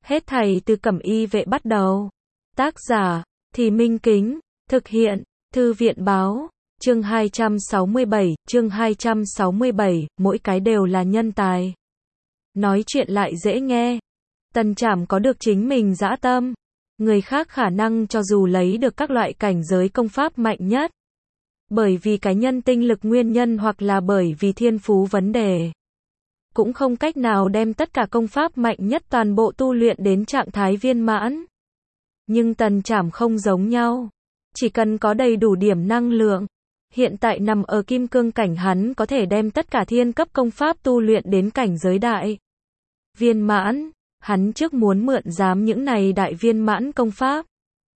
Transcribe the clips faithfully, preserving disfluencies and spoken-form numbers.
Hết thảy từ Cẩm Y vệ bắt đầu. Tác giả, Thì Minh Kính, thực hiện, Thư viện báo, chương hai trăm sáu mươi bảy, chương hai trăm sáu mươi bảy, mỗi cái đều là nhân tài. Nói chuyện lại dễ nghe. Tần Trảm có được chính mình dã tâm. Người khác khả năng cho dù lấy được các loại cảnh giới công pháp mạnh nhất. Bởi vì cái nhân tinh lực nguyên nhân hoặc là bởi vì thiên phú vấn đề. Cũng không cách nào đem tất cả công pháp mạnh nhất toàn bộ tu luyện đến trạng thái viên mãn. Nhưng Tần Trảm không giống nhau. Chỉ cần có đầy đủ điểm năng lượng. Hiện tại nằm ở kim cương cảnh hắn có thể đem tất cả thiên cấp công pháp tu luyện đến cảnh giới đại. Viên mãn, hắn trước muốn mượn giám những này đại viên mãn công pháp.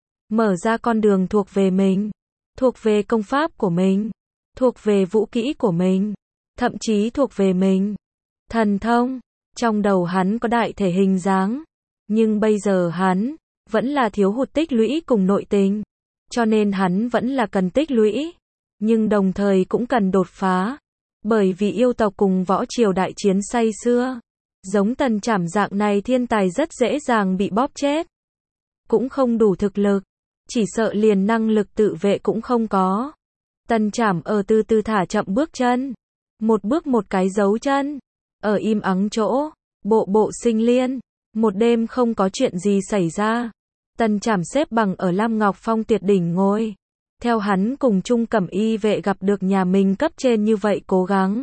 Mở ra con đường thuộc về mình. Thuộc về công pháp của mình. Thuộc về vũ kỹ của mình. Thậm chí thuộc về mình. Thần thông, trong đầu hắn có đại thể hình dáng. Nhưng bây giờ hắn, vẫn là thiếu hụt tích lũy cùng nội tình. Cho nên hắn vẫn là cần tích lũy. Nhưng đồng thời cũng cần đột phá. Bởi vì yêu tộc cùng võ triều đại chiến say xưa. Giống Tần Trảm dạng này thiên tài rất dễ dàng bị bóp chết. Cũng không đủ thực lực. Chỉ sợ liền năng lực tự vệ cũng không có. Tần Trảm ở từ từ thả chậm bước chân. Một bước một cái dấu chân. Ở im ắng chỗ. Bộ bộ sinh liên. Một đêm không có chuyện gì xảy ra. Tần Trảm xếp bằng ở Lam Ngọc Phong tuyệt đỉnh ngồi. Theo hắn cùng chung Cẩm Y vệ gặp được nhà mình cấp trên như vậy cố gắng.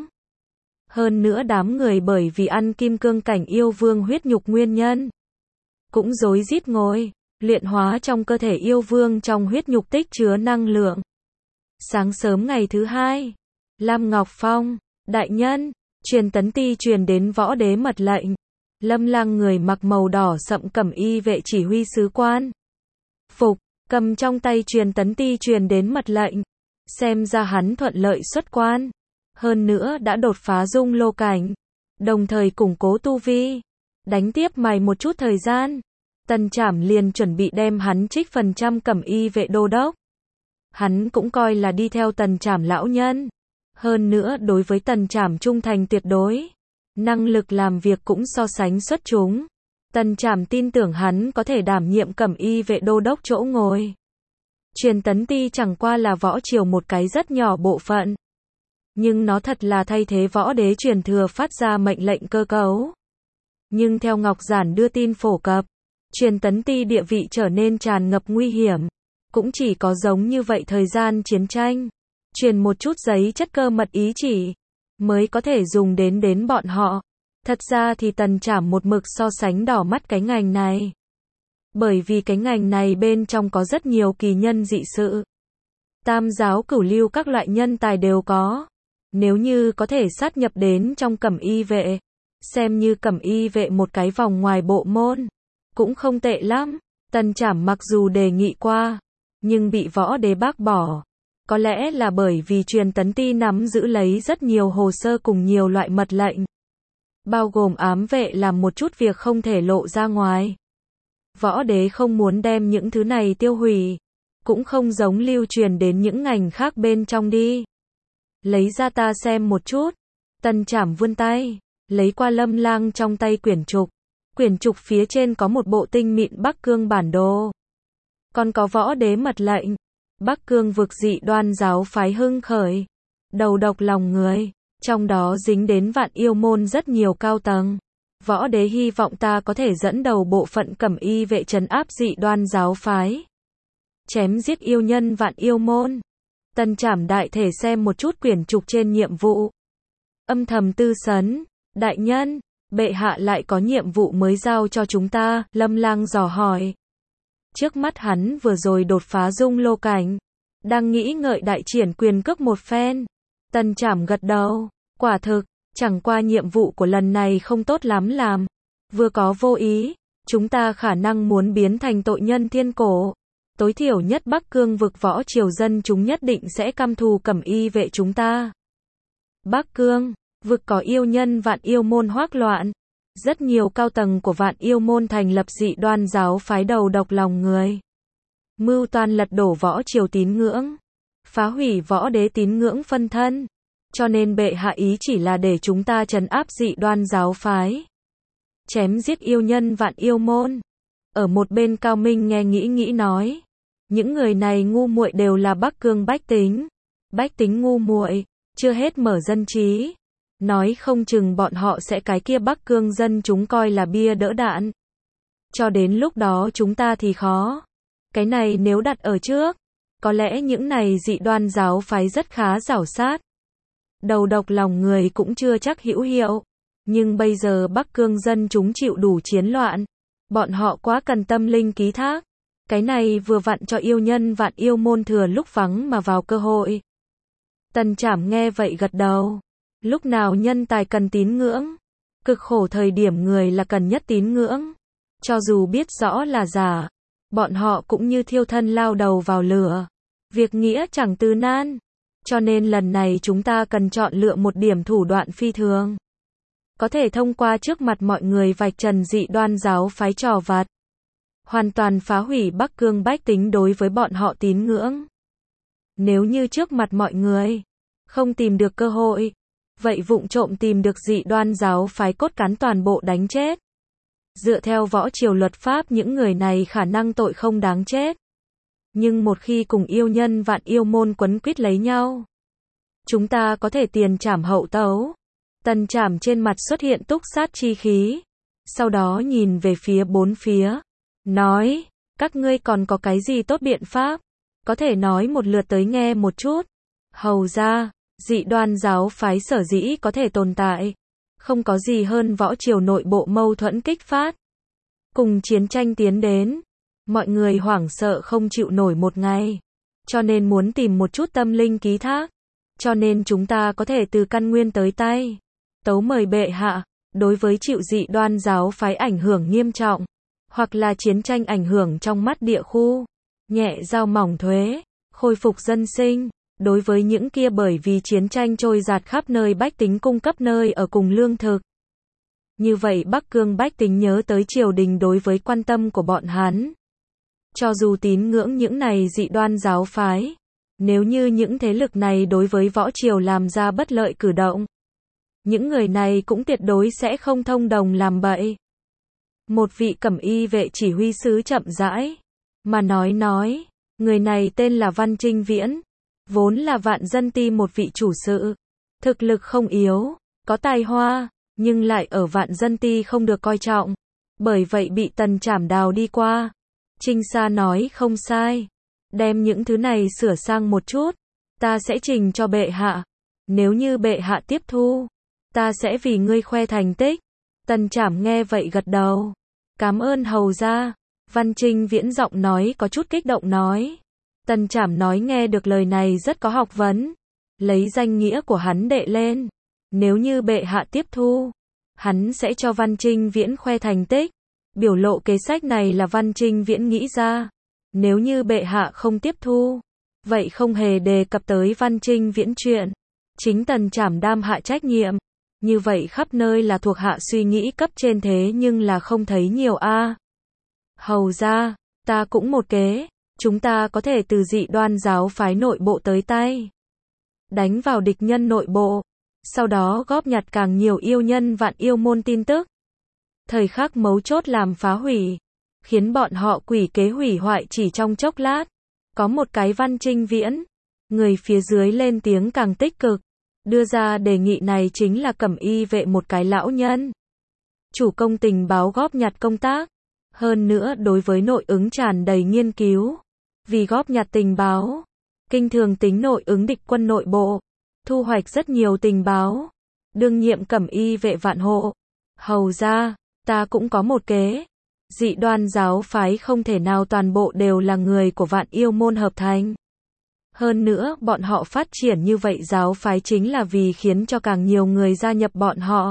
Hơn nữa đám người bởi vì ăn kim cương cảnh yêu vương huyết nhục nguyên nhân. Cũng rối rít ngồi. Luyện hóa trong cơ thể yêu vương trong huyết nhục tích chứa năng lượng. Sáng sớm ngày thứ hai. Lam Ngọc Phong. Đại nhân. Truyền tấn ti truyền đến võ đế mật lệnh. Lâm Lang người mặc màu đỏ sậm Cẩm Y vệ chỉ huy sứ quan. Phục. Cầm trong tay truyền tấn ti truyền đến mật lệnh. Xem ra hắn thuận lợi xuất quan. Hơn nữa đã đột phá dung lô cảnh. Đồng thời củng cố tu vi. Đánh tiếp mày một chút thời gian. Tần Trảm liền chuẩn bị đem hắn trích phần trăm Cẩm Y vệ đô đốc. Hắn cũng coi là đi theo Tần Trảm lão nhân. Hơn nữa đối với Tần Trảm trung thành tuyệt đối. Năng lực làm việc cũng so sánh xuất chúng. Tần Trảm tin tưởng hắn có thể đảm nhiệm Cẩm Y vệ đô đốc chỗ ngồi. Truyền tấn ti chẳng qua là võ triều một cái rất nhỏ bộ phận. Nhưng nó thật là thay thế võ đế truyền thừa phát ra mệnh lệnh cơ cấu. Nhưng theo Ngọc Giản đưa tin phổ cập, truyền tấn ti địa vị trở nên tràn ngập nguy hiểm. Cũng chỉ có giống như vậy thời gian chiến tranh. Truyền một chút giấy chất cơ mật ý chỉ. Mới có thể dùng đến đến bọn họ. Thật ra thì Tần Trảm một mực so sánh đỏ mắt cái ngành này. Bởi vì cái ngành này bên trong có rất nhiều kỳ nhân dị sự. Tam giáo cửu lưu các loại nhân tài đều có. Nếu như có thể sát nhập đến trong Cẩm Y vệ. Xem như Cẩm Y vệ một cái vòng ngoài bộ môn. Cũng không tệ lắm. Tần Trảm mặc dù đề nghị qua. Nhưng bị võ đế bác bỏ. Có lẽ là bởi vì truyền tấn ti nắm giữ lấy rất nhiều hồ sơ cùng nhiều loại mật lệnh. Bao gồm ám vệ làm một chút việc không thể lộ ra ngoài. Võ đế không muốn đem những thứ này tiêu hủy. Cũng không giống lưu truyền đến những ngành khác bên trong đi. Lấy ra ta xem một chút. Tần Trảm vươn tay. Lấy qua Lâm Lang trong tay quyển trục. Quyển trục phía trên có một bộ tinh mịn Bắc Cương bản đồ. Còn có võ đế mật lệnh. Bắc Cương vực dị đoan giáo phái hưng khởi. Đầu độc lòng người. Trong đó dính đến vạn yêu môn rất nhiều cao tầng. Võ đế hy vọng ta có thể dẫn đầu bộ phận Cẩm Y vệ trấn áp dị đoan giáo phái. Chém giết yêu nhân vạn yêu môn. Tần Trảm đại thể xem một chút quyển trục trên nhiệm vụ. Âm thầm tư sấn. Đại nhân, bệ hạ lại có nhiệm vụ mới giao cho chúng ta, Lâm Lang dò hỏi. Trước mắt hắn vừa rồi đột phá dung lô cảnh. Đang nghĩ ngợi đại triển quyền cước một phen. Tần Trảm gật đầu. Quả thực, chẳng qua nhiệm vụ của lần này không tốt lắm làm. Vừa có vô ý, chúng ta khả năng muốn biến thành tội nhân thiên cổ. Tối thiểu nhất Bắc Cương vực võ triều dân chúng nhất định sẽ căm thù Cẩm Y vệ chúng ta. Bắc Cương, vực có yêu nhân vạn yêu môn hoác loạn. Rất nhiều cao tầng của vạn yêu môn thành lập dị đoan giáo phái đầu độc lòng người. Mưu toan lật đổ võ triều tín ngưỡng. Phá hủy võ đế tín ngưỡng phân thân. Cho nên bệ hạ ý chỉ là để chúng ta trấn áp dị đoan giáo phái. chém giết yêu nhân vạn yêu môn. Ở một bên Cao Minh nghe nghĩ nghĩ nói, những người này ngu muội đều là Bắc Cương bách tính. Bách tính ngu muội, chưa hết mở dân trí. Nói không chừng bọn họ sẽ cái kia Bắc Cương dân chúng coi là bia đỡ đạn. Cho đến lúc đó chúng ta thì khó. Cái này nếu đặt ở trước, có lẽ những này dị đoan giáo phái rất khá giảo sát. Đầu độc lòng người cũng chưa chắc hữu hiệu. Nhưng bây giờ Bắc Cương dân chúng chịu đủ chiến loạn. Bọn họ quá cần tâm linh ký thác. Cái này vừa vặn cho yêu nhân vạn yêu môn thừa lúc vắng mà vào cơ hội. Tần Trảm nghe vậy gật đầu. Lúc nào nhân tài cần tín ngưỡng. Cực khổ thời điểm người là cần nhất tín ngưỡng. Cho dù biết rõ là giả, bọn họ cũng như thiêu thân lao đầu vào lửa. Việc nghĩa chẳng từ nan. Cho nên lần này chúng ta cần chọn lựa một điểm thủ đoạn phi thường. Có thể thông qua trước mặt mọi người vạch trần dị đoan giáo phái trò vặt. Hoàn toàn phá hủy Bắc Cương bách tính đối với bọn họ tín ngưỡng. Nếu như trước mặt mọi người không tìm được cơ hội, vậy vụng trộm tìm được dị đoan giáo phái cốt cán toàn bộ đánh chết. Dựa theo võ triều luật pháp những người này khả năng tội không đáng chết. Nhưng một khi cùng yêu nhân vạn yêu môn quấn quýt lấy nhau, chúng ta có thể tiền trảm hậu tấu. Tần Trảm trên mặt xuất hiện túc sát chi khí. Sau đó nhìn về phía bốn phía. Nói, các ngươi còn có cái gì tốt biện pháp? Có thể nói một lượt tới nghe một chút. Hầu ra, dị đoan giáo phái sở dĩ có thể tồn tại. Không có gì hơn võ triều nội bộ mâu thuẫn kích phát. Cùng chiến tranh tiến đến. Mọi người hoảng sợ không chịu nổi một ngày. Cho nên muốn tìm một chút tâm linh ký thác. Cho nên chúng ta có thể từ căn nguyên tới tay. Tấu mời bệ hạ, đối với chịu dị đoan giáo phái ảnh hưởng nghiêm trọng. Hoặc là chiến tranh ảnh hưởng trong mắt địa khu. Nhẹ giao mỏng thuế, khôi phục dân sinh. Đối với những kia bởi vì chiến tranh trôi giạt khắp nơi bách tính cung cấp nơi ở cùng lương thực. Như vậy Bắc Cương bách tính nhớ tới triều đình đối với quan tâm của bọn hắn. Cho dù tín ngưỡng những này dị đoan giáo phái. Nếu như những thế lực này đối với võ triều làm ra bất lợi cử động. Những người này cũng tuyệt đối sẽ không thông đồng làm bậy. Một vị cẩm y vệ chỉ huy sứ chậm rãi. Mà nói nói. Người này tên là Văn Trinh Viễn. Vốn là Vạn Dân Ti một vị chủ sự. Thực lực không yếu. Có tài hoa. Nhưng lại ở Vạn Dân Ti không được coi trọng. Bởi vậy bị Tần Trảm đào đi qua. Trinh Sa nói không sai. Đem những thứ này sửa sang một chút. Ta sẽ trình cho bệ hạ. Nếu như bệ hạ tiếp thu. Ta sẽ vì ngươi khoe thành tích. Tần Trảm nghe vậy gật đầu. Cảm ơn hầu ra. Văn Trinh Viễn giọng nói có chút kích động nói. Tần Trảm nói nghe được lời này rất có học vấn. Lấy danh nghĩa của hắn đệ lên. Nếu như bệ hạ tiếp thu. Hắn sẽ cho Văn Trinh Viễn khoe thành tích. Biểu lộ kế sách này là Văn Trinh Viễn nghĩ ra. Nếu như bệ hạ không tiếp thu. Vậy không hề đề cập tới Văn Trinh Viễn chuyện. Chính Tần Trảm đam hạ trách nhiệm. Như vậy khắp nơi là thuộc hạ suy nghĩ cấp trên thế nhưng là không thấy nhiều a. Hầu ra, ta cũng một kế. Chúng ta có thể từ dị đoan giáo phái nội bộ tới tay. Đánh vào địch nhân nội bộ. Sau đó góp nhặt càng nhiều yêu nhân vạn yêu môn tin tức. Thời khắc mấu chốt làm phá hủy. Khiến bọn họ quỷ kế hủy hoại chỉ trong chốc lát. Có một cái Văn Trinh Viễn. Người phía dưới lên tiếng càng tích cực. Đưa ra đề nghị này chính là cẩm y vệ một cái lão nhân. Chủ công tình báo góp nhặt công tác. Hơn nữa đối với nội ứng tràn đầy nghiên cứu. Vì góp nhặt tình báo. Kinh thường tính nội ứng địch quân nội bộ. Thu hoạch rất nhiều tình báo. Đương nhiệm cẩm y vệ vạn hộ. Hầu ra, ta cũng có một kế. Dị đoan giáo phái không thể nào toàn bộ đều là người của vạn yêu môn hợp thành. Hơn nữa, bọn họ phát triển như vậy giáo phái chính là vì khiến cho càng nhiều người gia nhập bọn họ.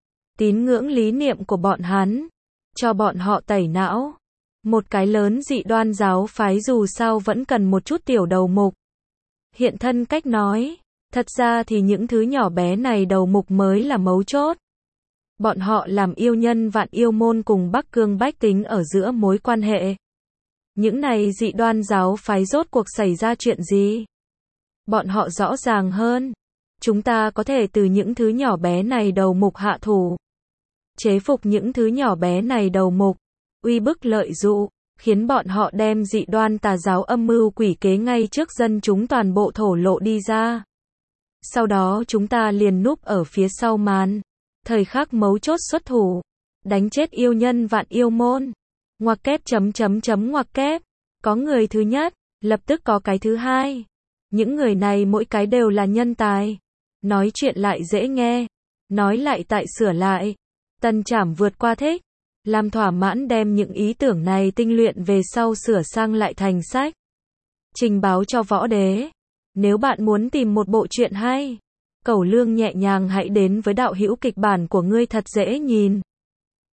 Tín ngưỡng lý niệm của bọn hắn. Cho bọn họ tẩy não. Một cái lớn dị đoan giáo phái dù sao vẫn cần một chút tiểu đầu mục. Hiện thân cách nói. Thật ra thì những thứ nhỏ bé này đầu mục mới là mấu chốt. Bọn họ làm yêu nhân vạn yêu môn cùng Bắc Cương bách tính ở giữa mối quan hệ. Những này dị đoan giáo phái rốt cuộc xảy ra chuyện gì? Bọn họ rõ ràng hơn. Chúng ta có thể từ những thứ nhỏ bé này đầu mục hạ thủ. chế phục những thứ nhỏ bé này đầu mục, uy bức lợi dụ, khiến bọn họ đem dị đoan tà giáo âm mưu quỷ kế ngay trước dân chúng toàn bộ thổ lộ đi ra. Sau đó chúng ta liền núp ở phía sau màn, thời khắc mấu chốt xuất thủ, đánh chết yêu nhân vạn yêu môn. Ngoặc kép chấm chấm chấm ngoặc kép, có người thứ nhất, lập tức có cái thứ hai. Những người này mỗi cái đều là nhân tài. Nói chuyện lại dễ nghe, nói lại tại sửa lại. Tân Trảm vượt qua thích, làm thỏa mãn đem những ý tưởng này tinh luyện về sau sửa sang lại thành sách. Trình báo cho võ đế. Nếu bạn muốn tìm một bộ truyện hay, Cẩu Lương nhẹ nhàng hãy đến với đạo hữu kịch bản của ngươi thật dễ nhìn.